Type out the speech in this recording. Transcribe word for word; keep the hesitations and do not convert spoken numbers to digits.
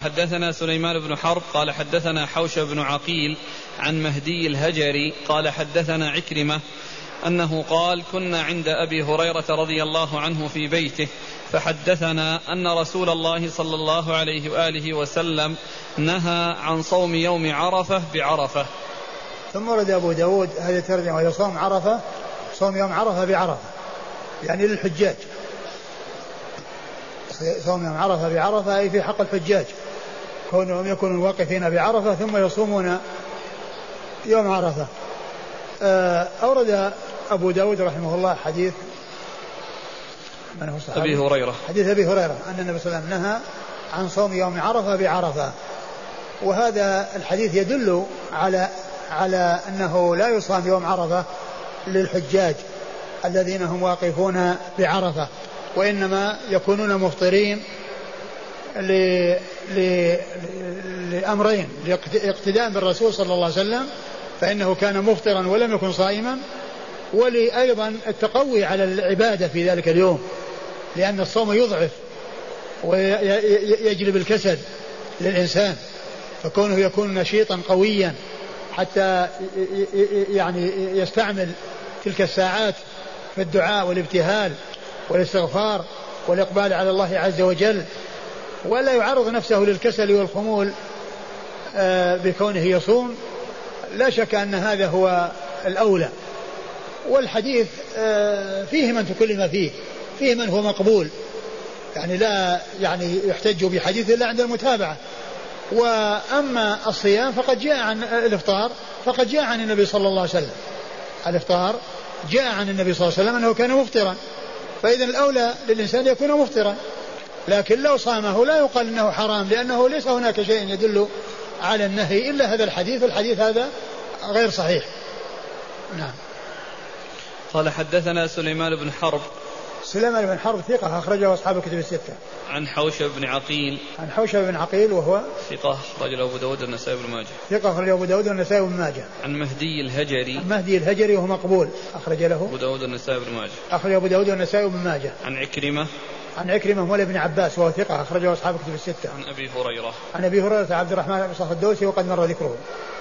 حدثنا سليمان بن حرب قال حدثنا حوشب بن عقيل عن مهدي الهجري قال حدثنا عكرمة أنه قال كنا عند أبي هريرة رضي الله عنه في بيته فحدثنا أن رسول الله صلى الله عليه وآله وسلم نهى عن صوم يوم عرفة بعرفة. ثم ورد أبو داود هذا الترجمة وهي صوم عرفة، صوم يوم عرفة بعرفة يعني للحجاج، صوم يوم عرفة بعرفة أي في حق الحجاج كونهم يكونوا واقفين بعرفة ثم يصومون يوم عرفة. أورد أبو داود رحمه الله حديث من هو صحابي؟ أبي هريرة، حديث أبي هريرة أن النبي صلى الله عليه وسلم نهى عن صوم يوم عرفة بعرفة، وهذا الحديث يدل على على أنه لا يصام يوم عرفة للحجاج الذين هم واقفون بعرفة، وإنما يكونون مفطرين ل... ل... لأمرين: لاقتداء بالرسول صلى الله عليه وسلم فإنه كان مفطرا ولم يكن صائما، ولأيضا التقوي على العبادة في ذلك اليوم، لأن الصوم يضعف ويجلب الكسل للإنسان، فكونه يكون نشيطا قويا حتى يعني يستعمل تلك الساعات في الدعاء والابتهال والاستغفار والإقبال على الله عز وجل، ولا يعرض نفسه للكسل والخمول بكونه يصوم. لا شك أن هذا هو الأولى. والحديث فيه من تكلم فيه، فيه من هو مقبول، يعني لا يعني يحتج بحديث إلا عند المتابعة. وأما الصيام فقد جاء عن الإفطار فقد جاء عن النبي صلى الله عليه وسلم، الإفطار جاء عن النبي صلى الله عليه وسلم أنه كان مفطرا، فإذا الأولى للإنسان يكون مفطرا، لكن لو صامه لا يقال أنه حرام، لأنه ليس هناك شيء يدل على النهي إلا هذا الحديث، الحديث هذا غير صحيح. نعم. قال حدثنا سليمان بن حرب. سليمان بن حرب ثقة أخرجه أصحاب الكتب الستة. عن حوشب بن عقيل. عن حوشب بن عقيل وهو ثقة أخرجه أبو داود والنسائي بن ماجه. ثقة أخرجه أبو داود والنسائي بن ماجه. عن مهدي الهجري. عن مهدي الهجري وهو مقبول أخرج له أبو داود والنسائي بن ماجه. أخرج أبو داود والنسائي بن ماجه. عن عكرمة. عن عكرمة مولى بن عباس وهو ثقة أخرجه أصحاب الكتب الستة. عن أبي هريرة. عن أبي هريرة عبد الرحمن بن صخر الدوسي وقد مر ذكره.